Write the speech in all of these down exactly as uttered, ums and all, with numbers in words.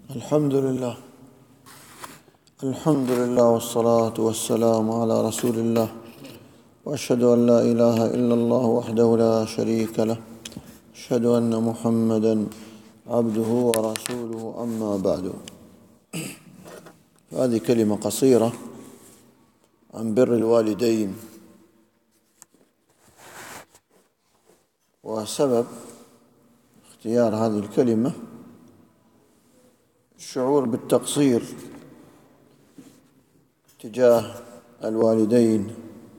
الحمد لله الحمد لله والصلاة والسلام على رسول الله، وأشهد أن لا إله إلا الله وحده لا شريك له، أشهد أن محمدًا عبده ورسوله. أما بعد، هذه كلمة قصيرة عن بر الوالدين. وسبب اختيار هذه الكلمة الشعور بالتقصير تجاه الوالدين،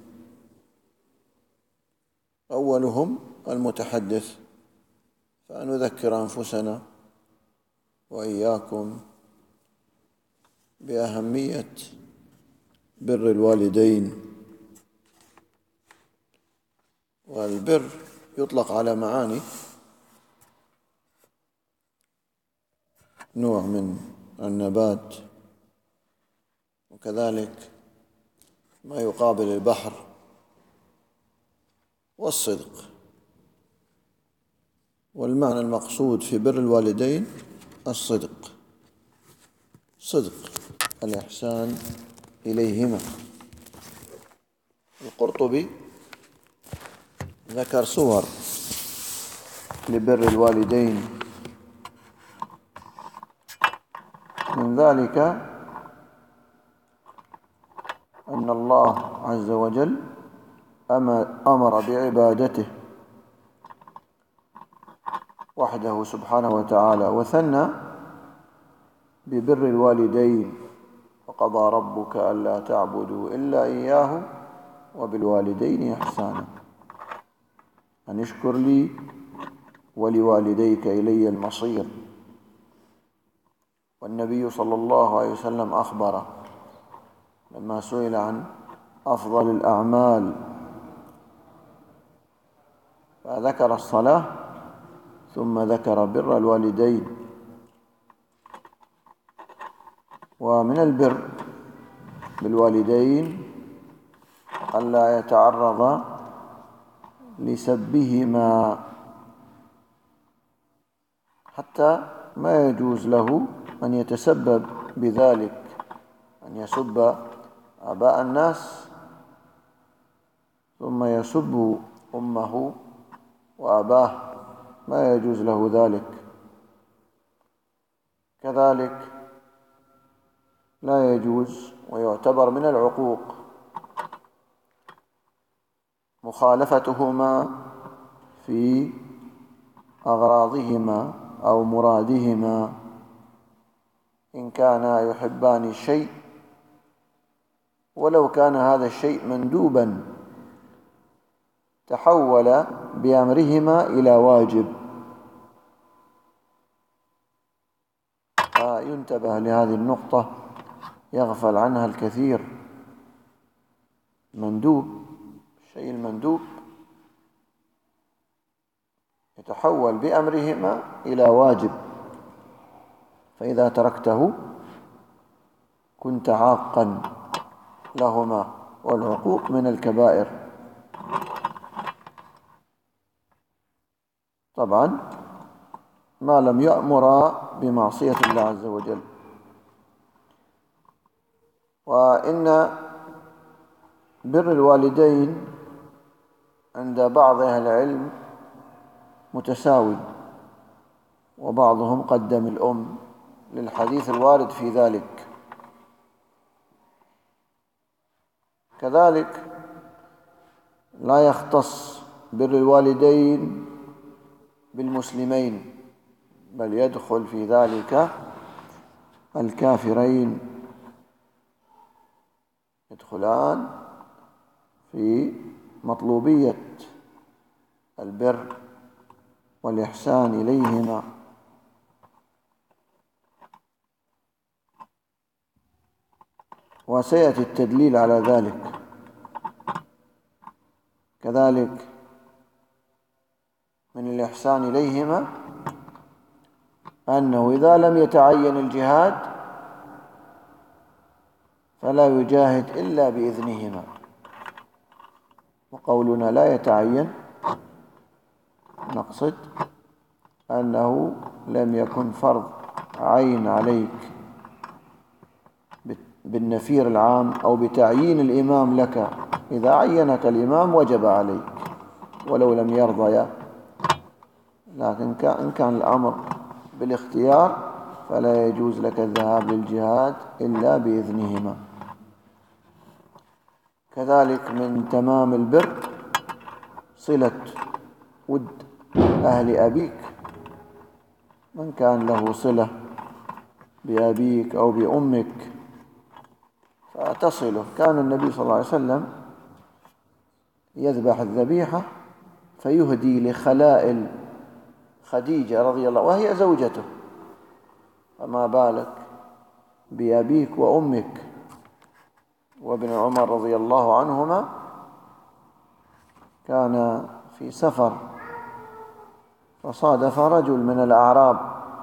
أولهم المتحدث، فنذكر أنفسنا وإياكم بأهمية بر الوالدين. والبر يطلق على معاني، نوع من النبات، وكذلك ما يقابل البحر والصدق. والمعنى المقصود في بر الوالدين الصدق، صدق الإحسان إليهما. القرطبي ذكر صور لبر الوالدين، من ذلك أن الله عز وجل أمر بعبادته وحده سبحانه وتعالى، وثنى ببر الوالدين: وقضى ربك ألا تعبدوا إلا إياه وبالوالدين إحسانا أن اشكر لي ولوالديك إلي المصير. والنبي صلى الله عليه وسلم أخبر لما سئل عن أفضل الأعمال فذكر الصلاة ثم ذكر بر الوالدين. ومن البر بالوالدين ألا يتعرض لسبهما، حتى ما يجوز له أن يتسبب بذلك، أن يسب آباء الناس ثم يسب أمه وأباه، ما يجوز له ذلك. كذلك لا يجوز ويعتبر من العقوق مخالفتهما في أغراضهما أو مرادهما. إن كانا يحبان الشيء ولو كان هذا الشيء مندوبا تحول بأمرهما إلى واجب، فينتبه لهذه النقطة، يغفل عنها الكثير. مندوب، الشيء المندوب يتحول بأمرهما إلى واجب، فإذا تركته كنت عاقا لهما، والعقوق من الكبائر. طبعا ما لم يأمر بمعصية الله عز وجل. وإن بر الوالدين عند بعض أهل العلم متساوي، وبعضهم قدم الأم للحديث الوارد في ذلك. كذلك لا يختص بر الوالدين بالمسلمين، بل يدخل في ذلك الكافرين، يدخلان في مطلوبية البر والإحسان إليهما. وسيأتي التدليل على ذلك. كذلك من الإحسان إليهما أنه إذا لم يتعين الجهاد فلا يجاهد إلا بإذنهما. وقولنا لا يتعين نقصد أنه لم يكن فرض عين عليك بالنفير العام أو بتعيين الإمام لك، إذا عينك الإمام وجب عليك ولو لم يرضى. لكن إن كان الأمر بالاختيار فلا يجوز لك الذهاب للجهاد إلا بإذنهما. كذلك من تمام البر صلة ود أهل أبيك، من كان له صلة بأبيك أو بأمك فتصله. كان النبي صلى الله عليه وسلم يذبح الذبيحة فيهدي لخلائل خديجة رضي الله وهي زوجته، فما بالك بأبيك وأمك. وابن عمر رضي الله عنهما كان في سفر فصادف رجل من الأعراب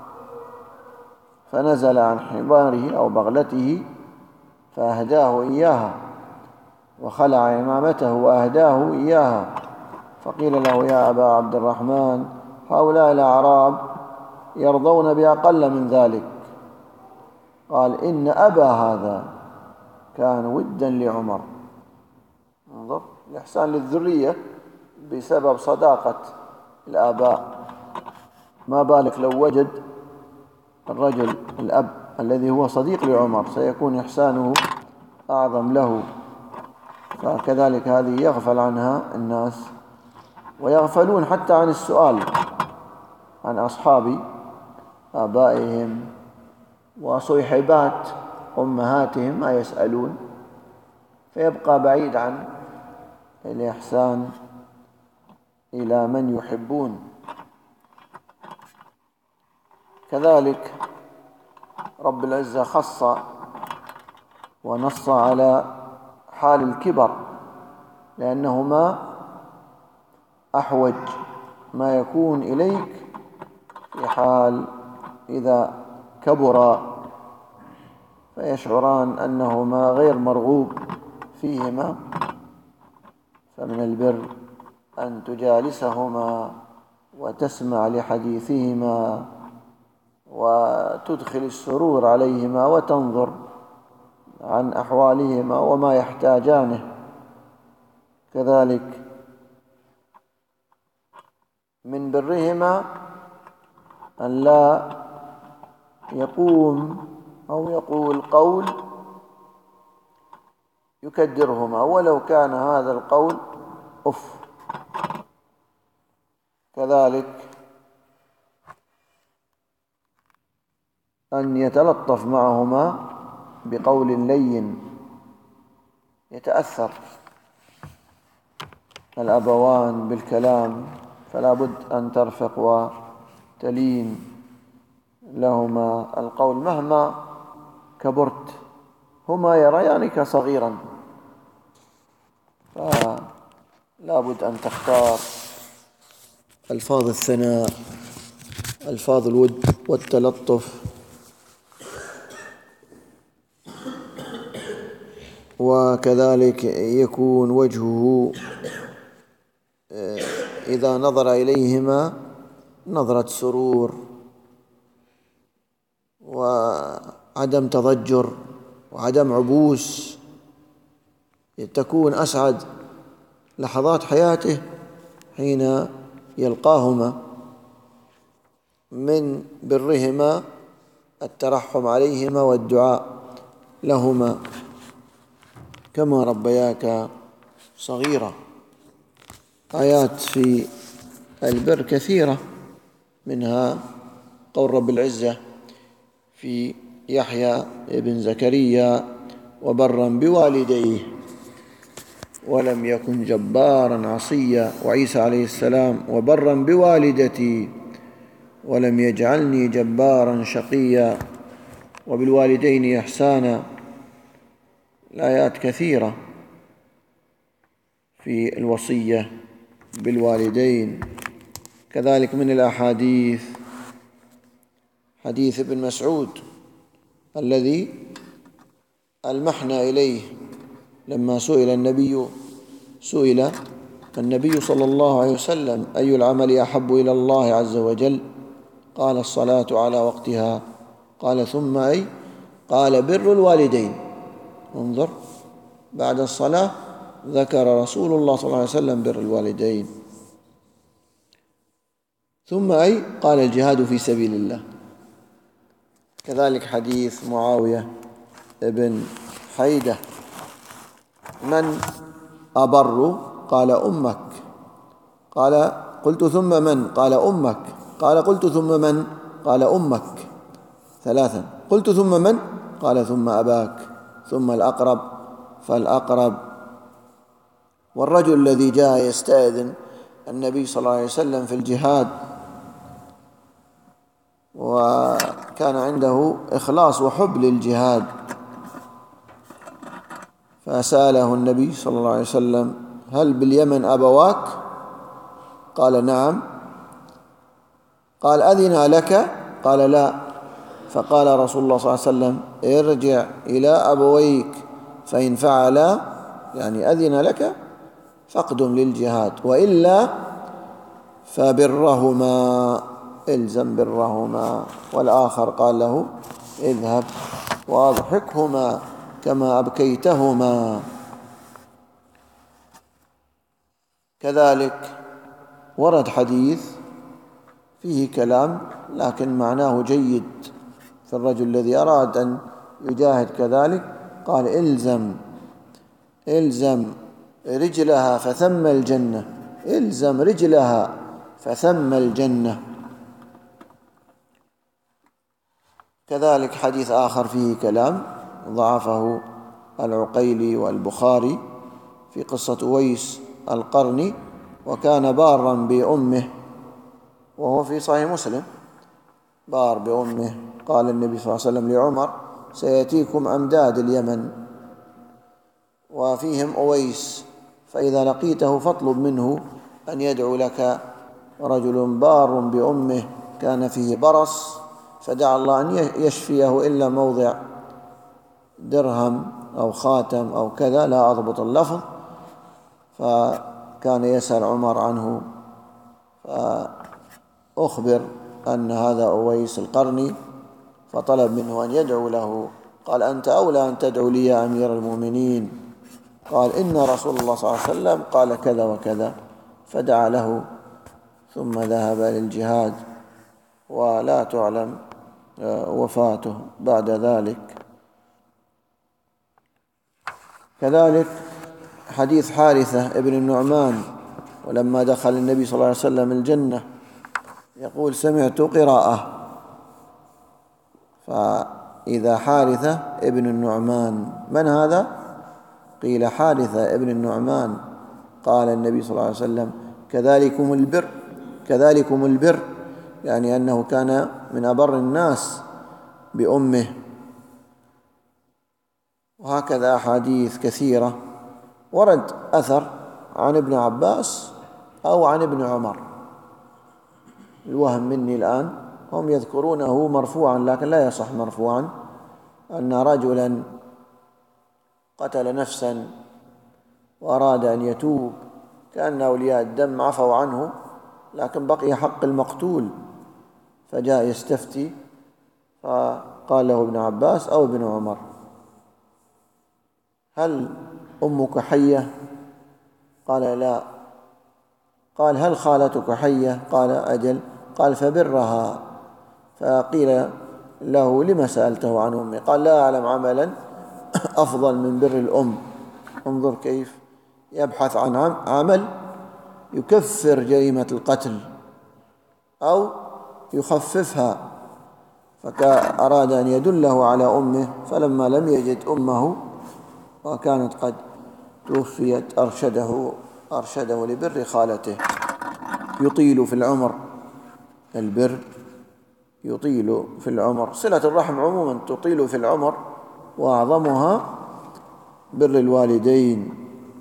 فنزل عن حماره أو بغلته فأهداه إياها، وخلع عمامته وأهداه إياها، فقيل له: يا أبا عبد الرحمن، هؤلاء الأعراب يرضون بأقل من ذلك. قال: إن أبا هذا كان ودا لعمر. انظر الإحسان للذرية بسبب صداقة الآباء، ما بالك لو وجد الرجل الأب الذي هو صديق لعمر سيكون إحسانه أعظم له. فكذلك هذه يغفل عنها الناس، ويغفلون حتى عن السؤال عن أصحاب آبائهم وصيحبات أمهاتهم، ما يسألون، فيبقى بعيد عن الإحسان إلى من يحبون. كذلك رب العزة خص ونص على حال الكبر، لأنهما أحوج ما يكون إليك في حال إذا كبرا فيشعران أنهما غير مرغوب فيهما، فمن البر أن تجالسهما وتسمع لحديثهما وتدخل السرور عليهما وتنظر عن أحوالهما وما يحتاجانه. كذلك من برهما أن لا يقوم أو يقول قول يكدرهما ولو كان هذا القول أف. كذلك أن يتلطف معهما بقول لين يتأثر الأبوان بالكلام، فلا بد أن ترفق وتلين لهما القول مهما كبرت، هما يريانك صغيرا، فلا بد أن تختار ألفاظ الثناء، ألفاظ الود والتلطف. وكذلك يكون وجهه إذا نظر إليهما نظرة سرور وعدم تضجر وعدم عبوس، تكون أسعد لحظات حياته حين يلقاهما. من برهما الترحم عليهما والدعاء لهما كما ربياك صغيرا. آيات في البر كثيرة، منها قول رب العزة في يحيى ابن زكريا: وبرا بوالديه ولم يكن جبارا عصيا. وعيسى عليه السلام: وبرا بوالدتي ولم يجعلني جبارا شقيا. وبالوالدين إحسانا. الآيات كثيرة في الوصية بالوالدين. كذلك من الأحاديث حديث ابن مسعود الذي ألمحنا إليه لما سئل النبي سئل النبي صلى الله عليه وسلم: أي العمل أحب إلى الله عز وجل؟ قال: الصلاة على وقتها قال ثم أي؟ قال بر الوالدين. انظر، بعد الصلاة ذكر رسول الله صلى الله عليه وسلم بر الوالدين. ثم أي؟ قال الجهاد في سبيل الله. كذلك حديث معاوية بن حيدة: من أبر؟ قال أمك. قال قلت ثم من؟ قال أمك. قال قلت ثم من؟ قال أمك. ثلاثا. قلت ثم من؟ قال ثم أباك، ثم الأقرب فالأقرب. والرجل الذي جاء يستأذن النبي صلى الله عليه وسلم في الجهاد وكان عنده إخلاص وحب للجهاد، فسأله النبي صلى الله عليه وسلم: هل باليمن أبواك؟ قال نعم. قال أذن لك؟ قال لا. فقال رسول الله صلى الله عليه وسلم: ارجع إلى أبويك فإن فعلا، يعني أذن لك، فاقدم للجهاد، وإلا فبرهما، إلزم برهما. والآخر قال له: اذهب وأضحكهما كما أبكيتهما. كذلك ورد حديث فيه كلام لكن معناه جيد في الرجل الذي أراد أن يجاهد كذلك. قال: إلزم إلزم رجلها فثم الجنة، إلزم رجلها فثم الجنة. كذلك حديث آخر فيه كلام ضعفه العقيلي والبخاري في قصة أويس القرني: وكان بارا بأمه، وهو في صحيح مسلم، بار بأمه. قال النبي صلى الله عليه وسلم لعمر: سيأتيكم أمداد اليمن وفيهم أويس، فإذا لقيته فاطلب منه أن يدعو لك. رجل بار بأمه كان فيه برص، فدعا الله أن يشفيه إلا موضع درهم أو خاتم أو كذا، لا أضبط اللفظ، فكان يسأل عمر عنه، فأخبر أن هذا أويس القرني، فطلب منه أن يدعو له. قال: أنت أولى أن تدعو لي يا أمير المؤمنين. قال: إن رسول الله صلى الله عليه وسلم قال كذا وكذا، فدعا له ثم ذهب للجهاد، ولا تعلم وفاته بعد ذلك. كذلك حديث حارثة ابن النعمان: ولما دخل النبي صلى الله عليه وسلم الجنة يقول: سمعت قراءة. فإذا حارثة ابن النعمان، من هذا؟ قيل: حارثة ابن النعمان. قال النبي صلى الله عليه وسلم: كذلكم البر، كذلكم البر، يعني أنه كان من أبر الناس بأمه. وهكذا أحاديث كثيرة. ورد أثر عن ابن عباس أو عن ابن عمر، الوهم مني الآن، هم يذكرونه مرفوعا لكن لا يصح مرفوعا، أن رجلا قتل نفسا وأراد أن يتوب، كأن أولياء الدم عفوا عنه لكن بقي حق المقتول، فجاء يستفتي فقال له ابن عباس أو ابن عمر: هل أمك حية؟ قال: لا. قال: هل خالتك حية؟ قال: أجل. قال: فبرها. فقيل له: لما سألته عن أمي؟ قال: لا أعلم عملا أفضل من بر الأم. انظر كيف يبحث عن عمل يكفر جريمة القتل أو يخففها، فأراد أن يدله على أمه، فلما لم يجد أمه وكانت قد توفيت أرشده أرشده لبر خالته. يطيل في العمر، البر يطيل في العمر، صلة الرحم عموما تطيل في العمر، وأعظمها بر الوالدين.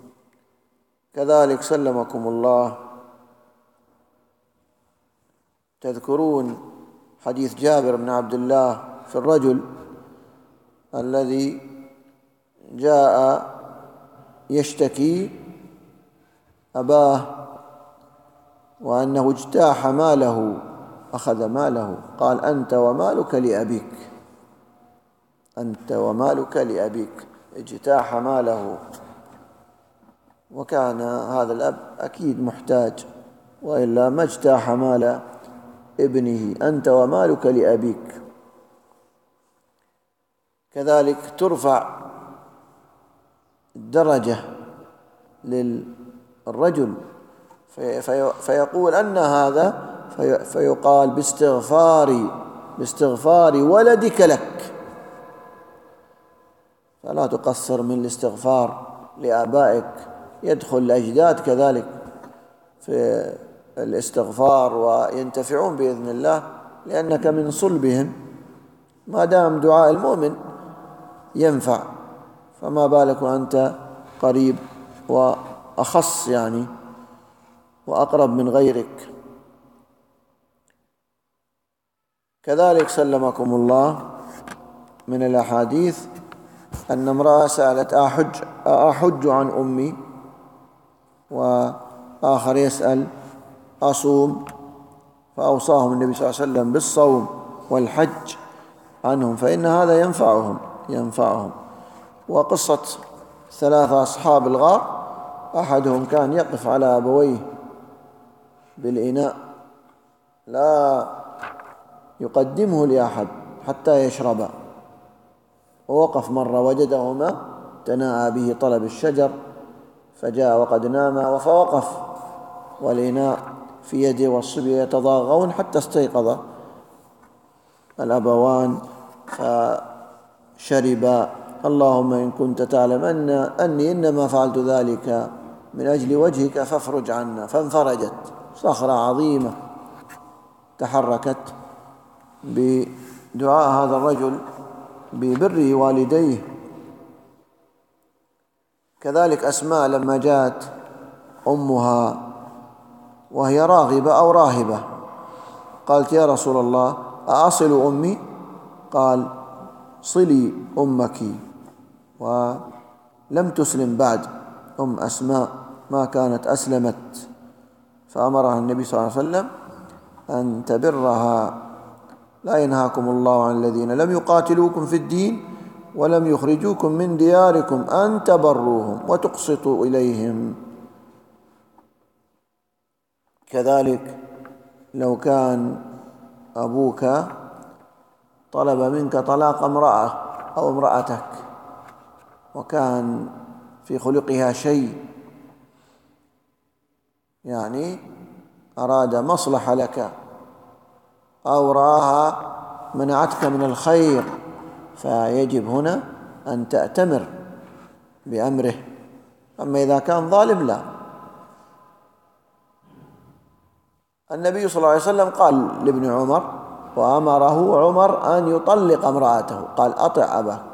كذلك سلمكم الله تذكرون حديث جابر بن عبد الله في الرجل الذي جاء يشتكي أباه وأنه اجتاح ماله، أخذ ماله، قال: أنت ومالك لأبيك. أنت ومالك لأبيك، اجتاح ماله. وكان هذا الأب أكيد محتاج، وإلا ما اجتاح مال ابنه. أنت ومالك لأبيك. كذلك ترفع الدرجة للرجل في في فيقول أن هذا في فيقال باستغفار باستغفار ولدك لك. فلا تقصر من الاستغفار لآبائك. يدخل الأجداد كذلك في الاستغفار وينتفعون بإذن الله، لأنك من صلبهم. ما دام دعاء المؤمن ينفع، فما بالك وأنت قريب وأخص يعني وأقرب من غيرك. كذلك سلمكم الله من الأحاديث أن امرأة سألت: أحج, أحج عن أمي؟ وآخر يسأل: أصوم؟ فأوصاهم النبي صلى الله عليه وسلم بالصوم والحج عنهم، فإن هذا ينفعهم ينفعهم وقصة ثلاثة أصحاب الغار، أحدهم كان يقف على أبويه بالإناء لا يقدمه لأحد حتى يشربا، ووقف مرة وجدهما تناءى به طلب الشجر، فجاء وقد ناما، فوقف والإناء في يده والصبي يتضاغون حتى استيقظ الأبوان فشربا. اللهم إن كنت تعلم أن أني إنما فعلت ذلك من أجل وجهك فافرج عنا. فانفرجت صخرة عظيمة تحركت بدعاء هذا الرجل ببر والديه. كذلك أسماء لما جاءت أمها وهي راغبة أو راهبة قالت: يا رسول الله أأصل أمي؟ قال: صلي أمك. ولم تسلم بعد أم أسماء، ما كانت أسلمت، فأمرها النبي صلى الله عليه وسلم أن تبرها. لا ينهاكم الله عن الذين لم يقاتلوكم في الدين ولم يخرجوكم من دياركم أن تبروهم وتقسطوا إليهم. كذلك لو كان أبوك طلب منك طلاق امرأة أو امرأتك وكان في خلقها شيء، يعني أراد مصلحة لك أو رآها منعتك من الخير، فيجب هنا أن تأتمر بأمره. أما إذا كان ظالم لا. النبي صلى الله عليه وسلم قال لابن عمر، وأمره عمر أن يطلق امرأته، قال: أطع أباك.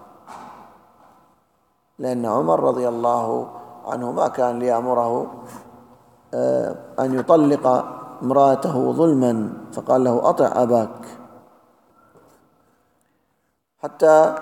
لأن عمر رضي الله عنه ما كان ليأمره أن يطلق امرأته ظلما، فقال له: أطع أباك. حتى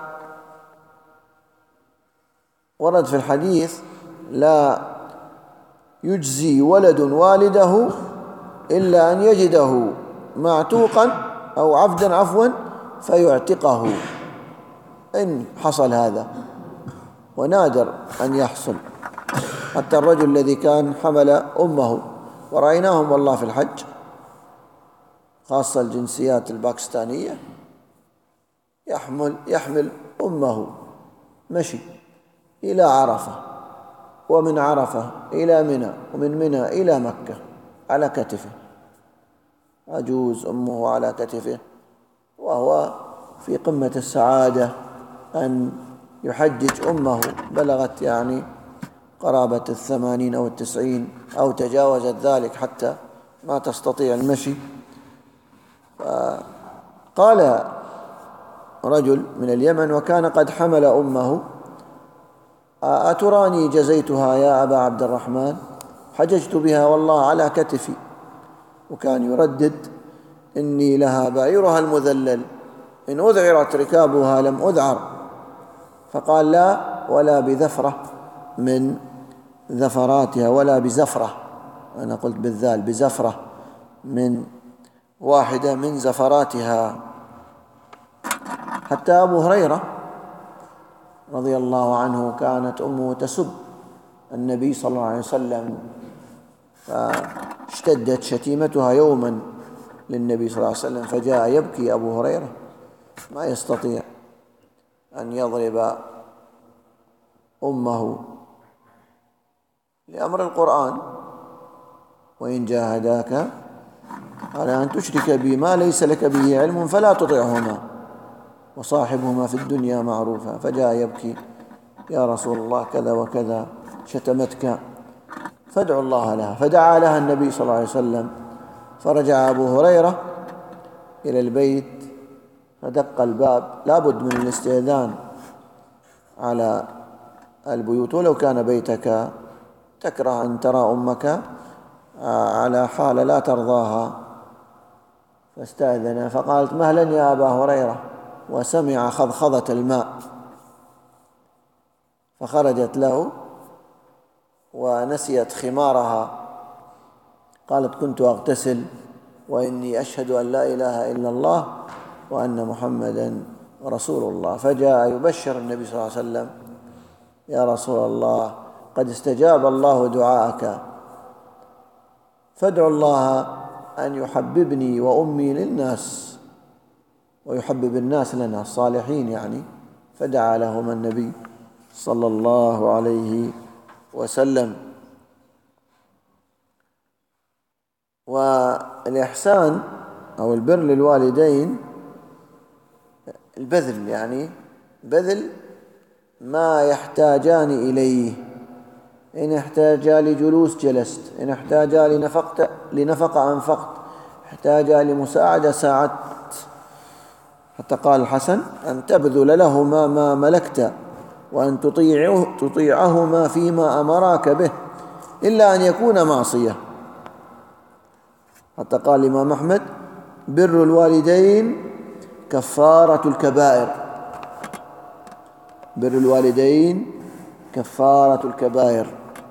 ورد في الحديث: لا يجزي ولد والده إلا أن يجده معتوقا أو عبدا عفوا فيعتقه، إن حصل هذا، ونادر أن يحصل. حتى الرجل الذي كان حمل أمه، ورأيناهم والله في الحج، خاصة الجنسيات الباكستانية، يحمل يحمل أمه مشي إلى عرفة، ومن عرفة إلى منى، ومن منى إلى مكة على كتفه، عجوز أمه على كتفه، وهو في قمة السعادة أن يحجج أمه، بلغت يعني قرابة الثمانين أو التسعين أو تجاوزت ذلك حتى ما تستطيع المشي. فقال رجل من اليمن وكان قد حمل أمه: أتراني جزيتها يا أبا عبد الرحمن؟ حججت بها والله على كتفي. وكان يردد: إني لها بعيرها المذلل، إن أذعرت ركابها لم أذعر. فقال: لا، ولا بذفرة من ذفراتها، ولا بزفرة، أنا قلت بالذال، بزفرة من واحدة من زفراتها. حتى أبو هريرة رضي الله عنه كانت أمه تسب النبي صلى الله عليه وسلم، فاشتدت شتيمتها يوما للنبي صلى الله عليه وسلم، فجاء يبكي أبو هريرة ما يستطيع أن يضرب أمه لأمر القرآن: وإن جاهداك على أن تشرك بي ما ليس لك به علم فلا تطعهما وصاحبهما في الدنيا معروفا. فجاء يبكي: يا رسول الله كذا وكذا شتمتك فادعو الله لها. فدعا لها النبي صلى الله عليه وسلم، فرجع أبو هريرة إلى البيت فدق الباب، لابد من الاستئذان على البيوت، ولو كان بيتك تكره أن ترى أمك على حال لا ترضاها. فاستأذن، فقالت: مهلا يا أبا هريرة، وسمع خضخضة الماء، فخرجت له ونسيت خمارها. قالت: كنت أغتسل وإني أشهد أن لا إله إلا الله وأن محمدا رسول الله. فجاء يبشر النبي صلى الله عليه وسلم: يا رسول الله قد استجاب الله دعاءك، فادعو الله أن يحببني وأمي للناس ويحبب الناس لنا الصالحين يعني. فدعا لهما النبي صلى الله عليه وسلم. والإحسان أو البر للوالدين البذل، يعني بذل ما يحتاجان إليه. إن احتاجا لجلوس جلست، إن احتاجا لنفقة لنفقة أنفقت، احتاجا لمساعدة ساعدت. حتى قال الحسن: أن تبذل لهما ما ملكت، وأن تطيعه تطيعهما فيما أمراك به، إلا أن يكون معصية. حتى قال الإمام أحمد: بر الوالدين كفارة الكبائر. بر الوالدين كفارة الكبائر.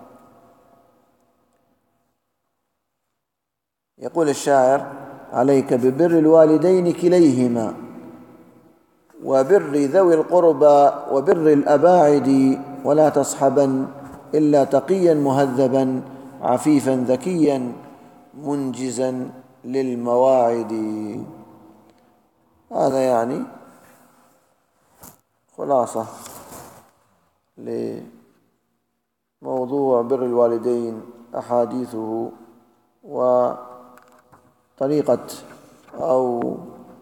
يقول الشاعر: عليك ببر الوالدين كليهما، وبر ذوي القربى وبر الأباعد، ولا تصحبا إلا تقيا مهذبا عفيفا ذكيا منجزا للمواعد. هذا يعني خلاصة لموضوع بر الوالدين، أحاديثه وطريقة أو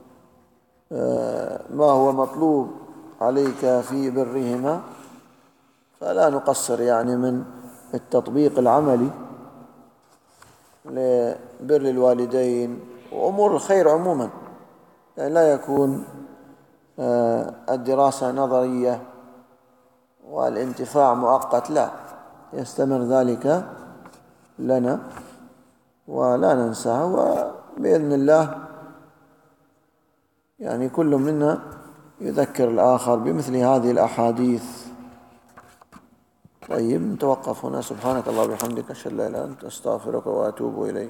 ما هو مطلوب عليك في برهما. فلا نقصر يعني من التطبيق العملي لبر الوالدين وأمور الخير عموما، يعني لا يكون الدراسة نظرية والانتفاع مؤقت، لا، يستمر ذلك لنا ولا ننساه. وبإذن الله يعني كل منا يذكر الآخر بمثل هذه الأحاديث. طيب نتوقف هنا. سبحانك اللهم وبحمدك، أشهد أن لا إله إلا أنت، أستغفرك وأتوب إليك.